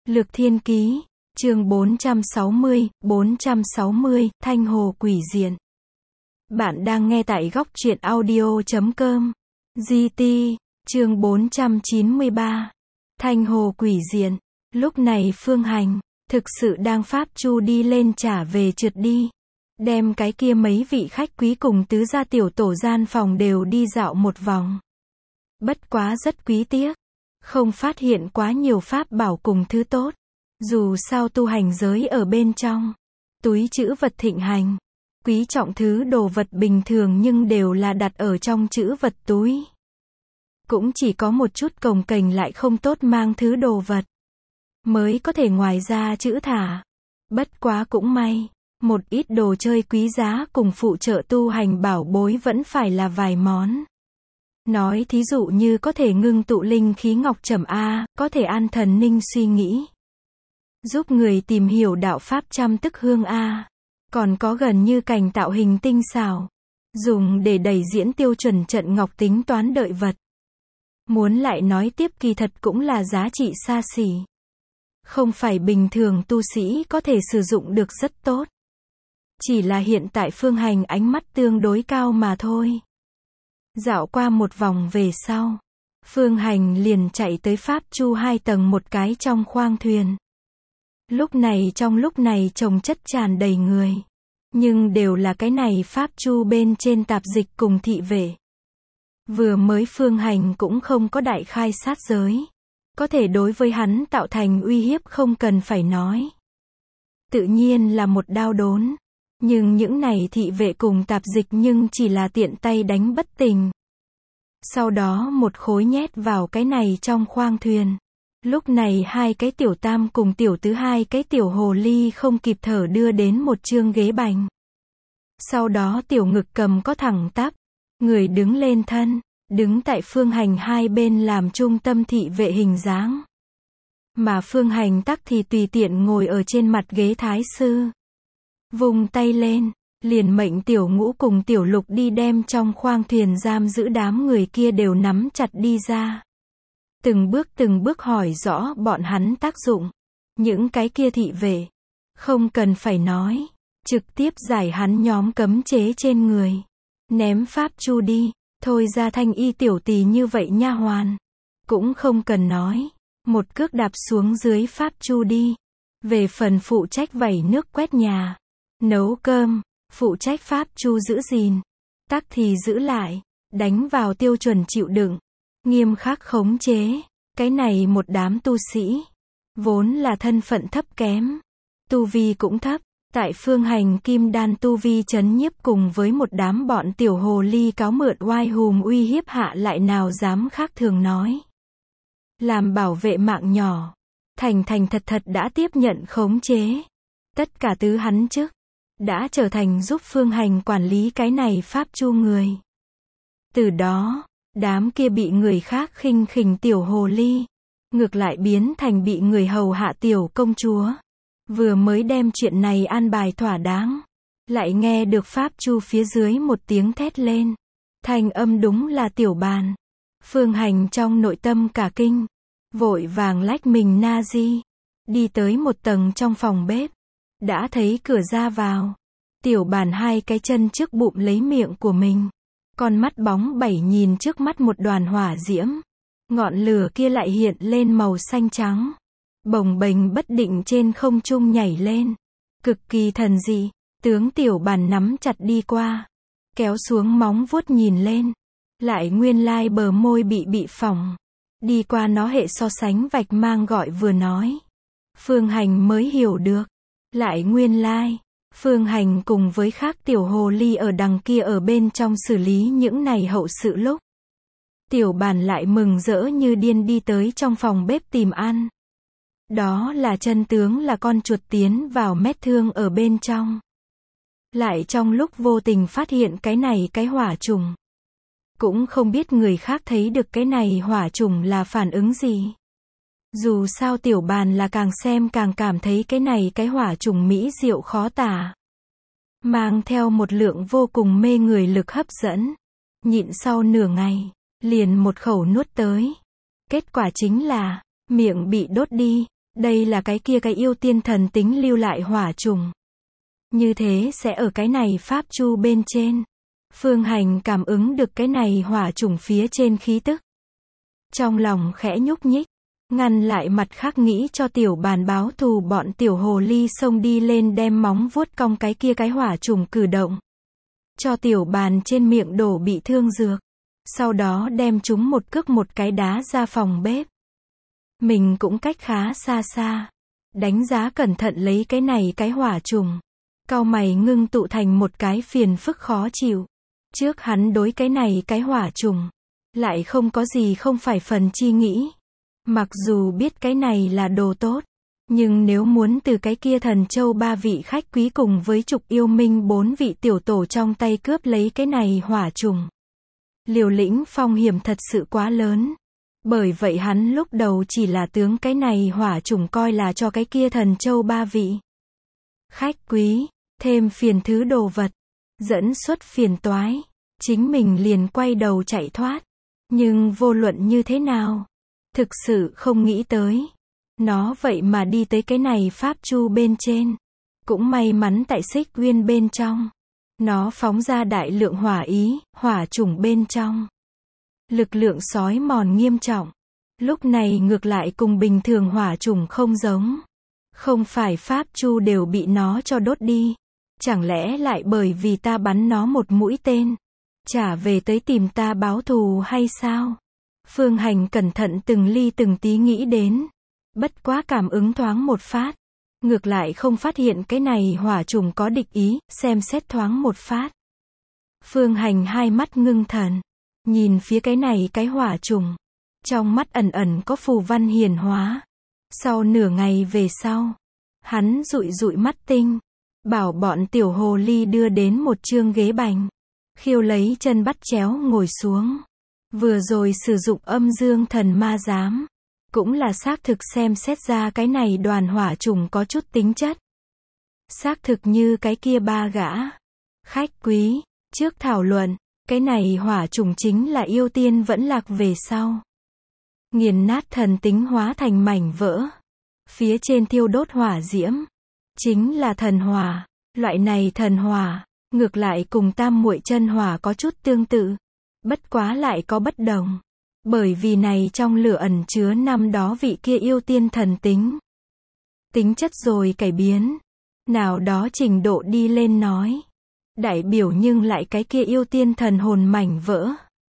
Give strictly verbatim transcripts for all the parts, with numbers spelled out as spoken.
Lược Thiên Ký, chương bốn trăm sáu mươi, bốn trăm sáu mươi, Thanh Hồ Quỷ Diện. Bạn đang nghe tại góc truyện audio chấm com. giê tê, chương bốn trăm chín mươi ba. Thanh Hồ Quỷ Diện. Lúc này Phương Hành, thực sự đang pháp chu đi lên trả về trượt đi. Đem cái kia mấy vị khách quý cùng tứ gia tiểu tổ gian phòng đều đi dạo một vòng. Bất quá rất quý tiếc. Không phát hiện quá nhiều pháp bảo cùng thứ tốt. Dù sao tu hành giới ở bên trong. Túi trữ vật thịnh hành. Quý trọng thứ đồ vật bình thường nhưng đều là đặt ở trong trữ vật túi. Cũng chỉ có một chút cồng kềnh lại không tốt mang thứ đồ vật. Mới có thể ngoài ra chữ thả. Bất quá cũng may. Một ít đồ chơi quý giá cùng phụ trợ tu hành bảo bối vẫn phải là vài món. Nói thí dụ như có thể ngưng tụ linh khí ngọc trầm A, có thể an thần ninh suy nghĩ. Giúp người tìm hiểu đạo pháp trăm tức hương A. Còn có gần như cảnh tạo hình tinh xảo. Dùng để đẩy diễn tiêu chuẩn trận ngọc tính toán đợi vật. Muốn lại nói tiếp kỳ thật cũng là giá trị xa xỉ. Không phải bình thường tu sĩ có thể sử dụng được rất tốt. Chỉ là hiện tại Phương Hành ánh mắt tương đối cao mà thôi. Dạo qua một vòng về sau, Phương Hành liền chạy tới pháp chu hai tầng một cái trong khoang thuyền. Lúc này trong lúc này trồng chất tràn đầy người. Nhưng đều là cái này pháp chu bên trên tạp dịch cùng thị vệ. Vừa mới Phương Hành cũng không có đại khai sát giới. Có thể đối với hắn tạo thành uy hiếp không cần phải nói. Tự nhiên là một đao đốn. Nhưng những này thị vệ cùng tạp dịch nhưng chỉ là tiện tay đánh bất tỉnh. Sau đó một khối nhét vào cái này trong khoang thuyền. Lúc này hai cái tiểu tam cùng tiểu tứ hai cái tiểu hồ ly không kịp thở đưa đến một chương ghế bành. Sau đó tiểu ngực cầm có thẳng tắp. Người đứng lên thân. Đứng tại Phương Hành hai bên làm trung tâm thị vệ hình dáng. Mà Phương Hành tắc thì tùy tiện ngồi ở trên mặt ghế thái sư. Vùng tay lên, liền mệnh tiểu ngũ cùng tiểu lục đi đem trong khoang thuyền giam giữ đám người kia đều nắm chặt đi ra. Từng bước từng bước hỏi rõ bọn hắn tác dụng. Những cái kia thị vệ. Không cần phải nói. Trực tiếp giải hắn nhóm cấm chế trên người. Ném pháp chu đi. Thôi ra thanh y tiểu tỳ như vậy nha hoàn. Cũng không cần nói. Một cước đạp xuống dưới pháp chu đi. Về phần phụ trách vẩy nước quét nhà. Nấu cơm. Phụ trách pháp chu giữ gìn. Tắc thì giữ lại. Đánh vào tiêu chuẩn chịu đựng. Nghiêm khắc khống chế. Cái này một đám tu sĩ. Vốn là thân phận thấp kém. Tu vi cũng thấp. Tại Phương Hành kim đan tu vi chấn nhiếp cùng với một đám bọn tiểu hồ ly cáo mượn oai hùm uy hiếp hạ lại nào dám khác thường nói. Làm bảo vệ mạng nhỏ. Thành thành thật thật đã tiếp nhận khống chế. Tất cả tứ hắn chức. Đã trở thành giúp Phương Hành quản lý cái này pháp chu người. Từ đó, đám kia bị người khác khinh khỉnh tiểu hồ ly. Ngược lại biến thành bị người hầu hạ tiểu công chúa. Vừa mới đem chuyện này an bài thỏa đáng. Lại nghe được pháp chu phía dưới một tiếng thét lên. Thanh âm đúng là tiểu bàn. Phương Hành trong nội tâm cả kinh. Vội vàng lách mình na di. Đi tới một tầng trong phòng bếp. Đã thấy cửa ra vào. Tiểu bàn hai cái chân trước bụng lấy miệng của mình. Con mắt bóng bảy nhìn trước mắt một đoàn hỏa diễm. Ngọn lửa kia lại hiện lên màu xanh trắng. Bồng bềnh bất định trên không trung nhảy lên. Cực kỳ thần dị. Tướng tiểu bàn nắm chặt đi qua. Kéo xuống móng vuốt nhìn lên. Lại nguyên lai bờ môi bị bị phỏng. Đi qua nó hệ so sánh vạch mang gọi vừa nói. Phương Hành mới hiểu được. Lại nguyên lai. Phương Hành cùng với khác tiểu hồ ly ở đằng kia ở bên trong xử lý những này hậu sự lúc. Tiểu bàn lại mừng rỡ như điên đi tới trong phòng bếp tìm ăn. Đó là chân tướng là con chuột tiến vào mét thương ở bên trong. Lại trong lúc vô tình phát hiện cái này cái hỏa trùng. Cũng không biết người khác thấy được cái này hỏa trùng là phản ứng gì. Dù sao tiểu bàn là càng xem càng cảm thấy cái này cái hỏa trùng mỹ diệu khó tả. Mang theo một lượng vô cùng mê người lực hấp dẫn. Nhịn sau nửa ngày, liền một khẩu nuốt tới. Kết quả chính là, miệng bị đốt đi. Đây là cái kia cái yêu tiên thần tính lưu lại hỏa trùng. Như thế sẽ ở cái này pháp chu bên trên. Phương Hành cảm ứng được cái này hỏa trùng phía trên khí tức. Trong lòng khẽ nhúc nhích, ngăn lại mặt khác nghĩ cho tiểu bàn báo thù bọn tiểu hồ ly xông đi lên đem móng vuốt cong cái kia cái hỏa trùng cử động. Cho tiểu bàn trên miệng đổ bị thương dược. Sau đó đem chúng một cước một cái đá ra phòng bếp. Mình cũng cách khá xa xa. Đánh giá cẩn thận lấy cái này cái hỏa trùng. Cau mày ngưng tụ thành một cái phiền phức khó chịu. Trước hắn đối cái này cái hỏa trùng. Lại không có gì không phải phần chi nghĩ. Mặc dù biết cái này là đồ tốt. Nhưng nếu muốn từ cái kia thần châu ba vị khách quý cùng với trục yêu minh bốn vị tiểu tổ trong tay cướp lấy cái này hỏa trùng. Liều lĩnh phong hiểm thật sự quá lớn. Bởi vậy hắn lúc đầu chỉ là tướng cái này hỏa trùng coi là cho cái kia thần châu ba vị khách quý, thêm phiền thứ đồ vật, dẫn xuất phiền toái. Chính mình liền quay đầu chạy thoát. Nhưng vô luận như thế nào, thực sự không nghĩ tới. Nó vậy mà đi tới cái này pháp chu bên trên. Cũng may mắn tại xích uyên bên trong. Nó phóng ra đại lượng hỏa ý, hỏa trùng bên trong. Lực lượng sói mòn nghiêm trọng. Lúc này ngược lại cùng bình thường hỏa trùng không giống. Không phải pháp chu đều bị nó cho đốt đi. Chẳng lẽ lại bởi vì ta bắn nó một mũi tên, trả về tới tìm ta báo thù hay sao? Phương Hành cẩn thận từng ly từng tí nghĩ đến. Bất quá cảm ứng thoáng một phát. Ngược lại không phát hiện cái này hỏa trùng có địch ý, xem xét thoáng một phát. Phương Hành hai mắt ngưng thần. Nhìn phía cái này cái hỏa trùng. Trong mắt ẩn ẩn có phù văn hiển hóa. Sau nửa ngày về sau, hắn dụi dụi mắt tinh. Bảo bọn tiểu hồ ly đưa đến một chương ghế bành. Khiêu lấy chân bắt chéo ngồi xuống. Vừa rồi sử dụng âm dương thần ma giám. Cũng là xác thực xem xét ra cái này đoàn hỏa trùng có chút tính chất. Xác thực như cái kia ba gã khách quý, trước thảo luận, cái này hỏa trùng chính là yêu tiên vẫn lạc về sau. Nghiền nát thần tính hóa thành mảnh vỡ. Phía trên thiêu đốt hỏa diễm. Chính là thần hỏa. Loại này thần hỏa, ngược lại cùng tam muội chân hỏa có chút tương tự. Bất quá lại có bất đồng. Bởi vì này trong lửa ẩn chứa năm đó vị kia yêu tiên thần tính. Tính chất rồi cải biến. Nào đó trình độ đi lên nói. Đại biểu nhưng lại cái kia yêu tiên thần hồn mảnh vỡ.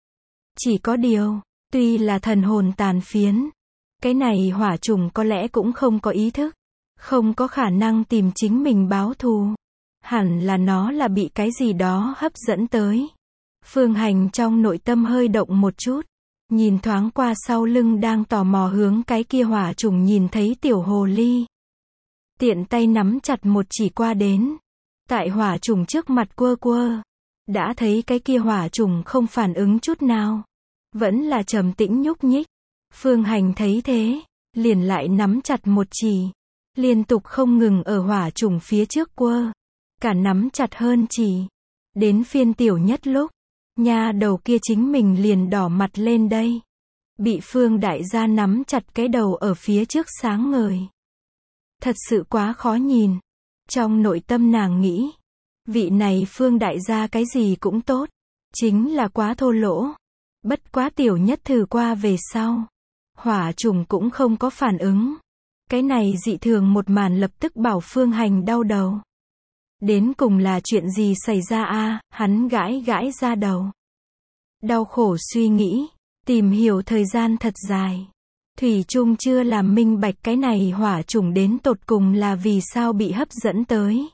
Chỉ có điều, tuy là thần hồn tàn phiến. Cái này hỏa trùng có lẽ cũng không có ý thức. Không có khả năng tìm chính mình báo thù. Hẳn là nó là bị cái gì đó hấp dẫn tới. Phương Hành trong nội tâm hơi động một chút. Nhìn thoáng qua sau lưng đang tò mò hướng cái kia hỏa trùng nhìn thấy tiểu hồ ly. Tiện tay nắm chặt một chỉ qua đến. Tại hỏa trùng trước mặt quơ quơ. Đã thấy cái kia hỏa trùng không phản ứng chút nào. Vẫn là trầm tĩnh nhúc nhích. Phương Hành thấy thế. Liền lại nắm chặt một chỉ. Liên tục không ngừng ở hỏa trùng phía trước quơ. Cả nắm chặt hơn chỉ. Đến phiên tiểu nhất lúc. Nha đầu kia chính mình liền đỏ mặt lên đây. Bị Phương đại gia nắm chặt cái đầu ở phía trước sáng ngời. Thật sự quá khó nhìn. Trong nội tâm nàng nghĩ. Vị này Phương đại gia cái gì cũng tốt. Chính là quá thô lỗ. Bất quá tiểu nhất thử qua về sau. Hỏa trùng cũng không có phản ứng. Cái này dị thường một màn lập tức bảo Phương Hành đau đầu. Đến cùng là chuyện gì xảy ra a? Hắn gãi gãi ra đầu. Đau khổ suy nghĩ, tìm hiểu thời gian thật dài. Thủy chung chưa làm minh bạch cái này hỏa trùng đến tột cùng là vì sao bị hấp dẫn tới.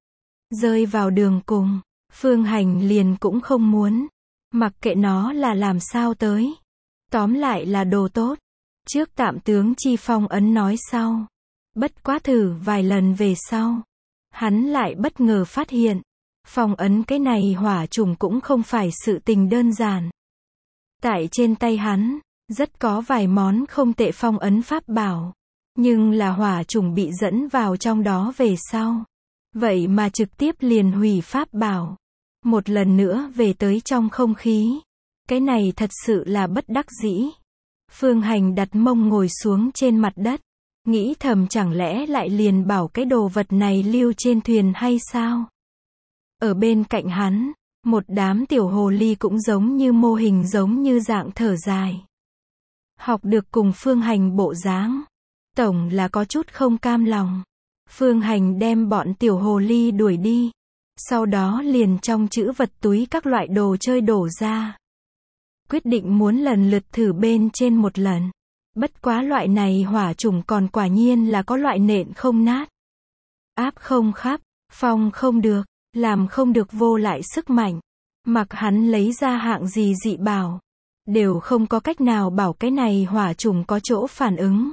Rơi vào đường cùng, Phương Hành liền cũng không muốn. Mặc kệ nó là làm sao tới. Tóm lại là đồ tốt. Trước tạm tướng chi phong ấn nói sau. Bất quá thử vài lần về sau. Hắn lại bất ngờ phát hiện. Phong ấn cái này hỏa trùng cũng không phải sự tình đơn giản. Tại trên tay hắn, rất có vài món không tệ phong ấn pháp bảo. Nhưng là hỏa trùng bị dẫn vào trong đó về sau. Vậy mà trực tiếp liền hủy pháp bảo. Một lần nữa về tới trong không khí. Cái này thật sự là bất đắc dĩ. Phương Hành đặt mông ngồi xuống trên mặt đất. Nghĩ thầm chẳng lẽ lại liền bảo cái đồ vật này lưu trên thuyền hay sao? Ở bên cạnh hắn, một đám tiểu hồ ly cũng giống như mô hình giống như dạng thở dài. Học được cùng Phương Hành bộ dáng. Tổng là có chút không cam lòng. Phương Hành đem bọn tiểu hồ ly đuổi đi. Sau đó liền trong trữ vật túi các loại đồ chơi đổ ra. Quyết định muốn lần lượt thử bên trên một lần. Bất quá loại này hỏa chủng còn quả nhiên là có loại nện không nát. Áp không khắp, phong không được, làm không được vô lại sức mạnh. Mặc hắn lấy ra hạng gì dị bảo, đều không có cách nào bảo cái này hỏa chủng có chỗ phản ứng.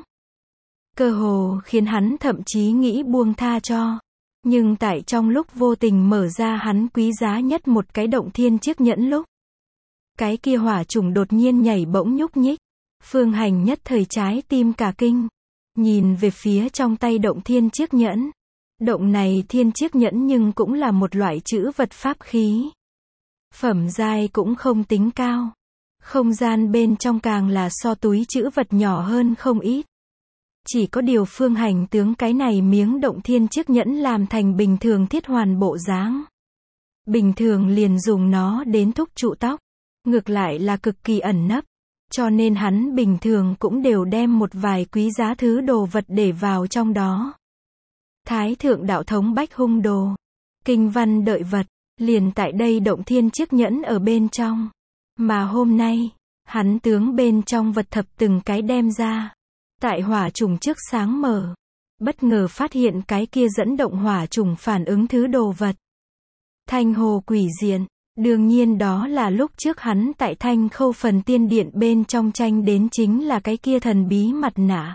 Cơ hồ khiến hắn thậm chí nghĩ buông tha cho. Nhưng tại trong lúc vô tình mở ra hắn quý giá nhất một cái động thiên chiếc nhẫn lúc, cái kia hỏa chủng đột nhiên nhảy bỗng nhúc nhích. Phương Hành nhất thời trái tim cả kinh. Nhìn về phía trong tay động thiên chiếc nhẫn. Động này thiên chiếc nhẫn nhưng cũng là một loại trữ vật pháp khí. Phẩm giai cũng không tính cao. Không gian bên trong càng là so túi trữ vật nhỏ hơn không ít. Chỉ có điều Phương Hành tướng cái này miếng động thiên chiếc nhẫn làm thành bình thường thiết hoàn bộ dáng. Bình thường liền dùng nó đến thúc trụ tóc. Ngược lại là cực kỳ ẩn nấp. Cho nên hắn bình thường cũng đều đem một vài quý giá thứ đồ vật để vào trong đó. Thái thượng đạo thống bách hung đồ. Kinh văn đợi vật. Liền tại đây động thiên chiếc nhẫn ở bên trong. Mà hôm nay, hắn tướng bên trong vật thập từng cái đem ra. Tại hỏa trùng trước sáng mở. Bất ngờ phát hiện cái kia dẫn động hỏa trùng phản ứng thứ đồ vật. Thanh hồ quỷ diện. Đương nhiên đó là lúc trước hắn tại Thanh Khâu phần tiên điện bên trong tranh đến chính là cái kia thần bí mặt nạ.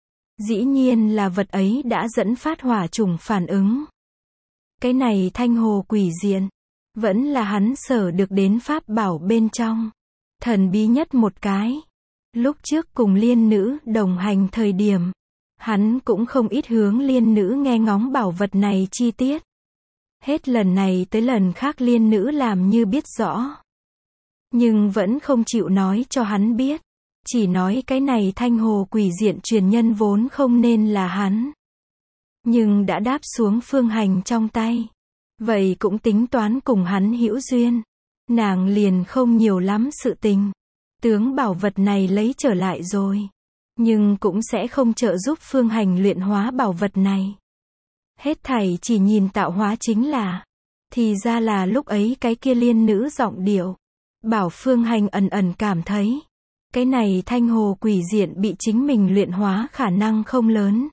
Dĩ nhiên là vật ấy đã dẫn phát hỏa trùng phản ứng. Cái này thanh hồ quỷ diện, vẫn là hắn sở được đến pháp bảo bên trong. Thần bí nhất một cái. Lúc trước cùng liên nữ đồng hành thời điểm, hắn cũng không ít hướng liên nữ nghe ngóng bảo vật này chi tiết. Hết lần này tới lần khác liên nữ làm như biết rõ. Nhưng vẫn không chịu nói cho hắn biết. Chỉ nói cái này thanh hồ quỷ diện truyền nhân vốn không nên là hắn. Nhưng đã đáp xuống Phương Hành trong tay. Vậy cũng tính toán cùng hắn hữu duyên. Nàng liền không nhiều lắm sự tình. Tướng bảo vật này lấy trở lại rồi. Nhưng cũng sẽ không trợ giúp Phương Hành luyện hóa bảo vật này. Hết thảy chỉ nhìn tạo hóa chính là. Thì ra là lúc ấy cái kia liên nữ giọng điệu. Bảo Phương Hành ẩn ẩn cảm thấy. Cái này thanh hồ quỷ diện bị chính mình luyện hóa khả năng không lớn.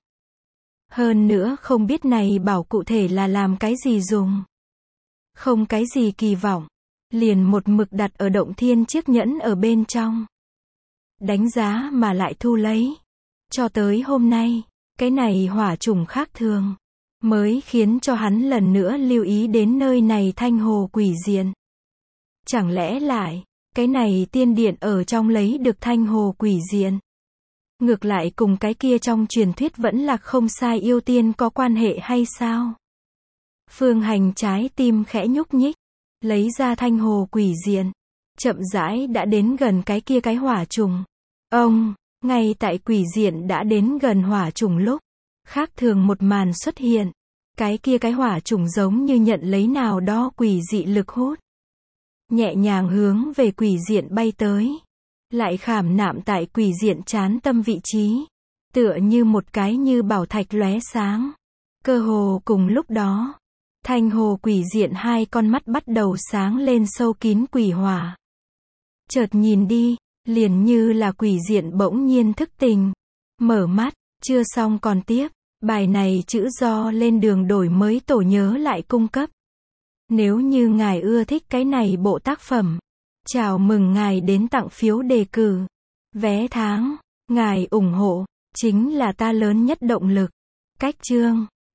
Hơn nữa không biết này bảo cụ thể là làm cái gì dùng. Không cái gì kỳ vọng. Liền một mực đặt ở động thiên chiếc nhẫn ở bên trong. Đánh giá mà lại thu lấy. Cho tới hôm nay, cái này hỏa trùng khác thường. Mới khiến cho hắn lần nữa lưu ý đến nơi này thanh hồ quỷ diện. Chẳng lẽ lại, cái này tiên điện ở trong lấy được thanh hồ quỷ diện. Ngược lại cùng cái kia trong truyền thuyết vẫn là không sai yêu tiên có quan hệ hay sao? Phương Hành trái tim khẽ nhúc nhích. Lấy ra thanh hồ quỷ diện. Chậm rãi đã đến gần cái kia cái hỏa trùng. Ông, ngay tại quỷ diện đã đến gần hỏa trùng lúc. Khác thường một màn xuất hiện. Cái kia cái hỏa trùng giống như nhận lấy nào đó quỷ dị lực hút. Nhẹ nhàng hướng về quỷ diện bay tới. Lại khảm nạm tại quỷ diện trán tâm vị trí. Tựa như một cái như bảo thạch lóe sáng. Cơ hồ cùng lúc đó. Thanh hồ quỷ diện hai con mắt bắt đầu sáng lên sâu kín quỷ hỏa. Chợt nhìn đi, liền như là quỷ diện bỗng nhiên thức tình. Mở mắt, chưa xong còn tiếp. Bài này chữ do lên đường đổi mới tổ nhớ lại cung cấp. Nếu như ngài ưa thích cái này bộ tác phẩm, chào mừng ngài đến tặng phiếu đề cử, vé tháng, ngài ủng hộ, chính là ta lớn nhất động lực. Cách chương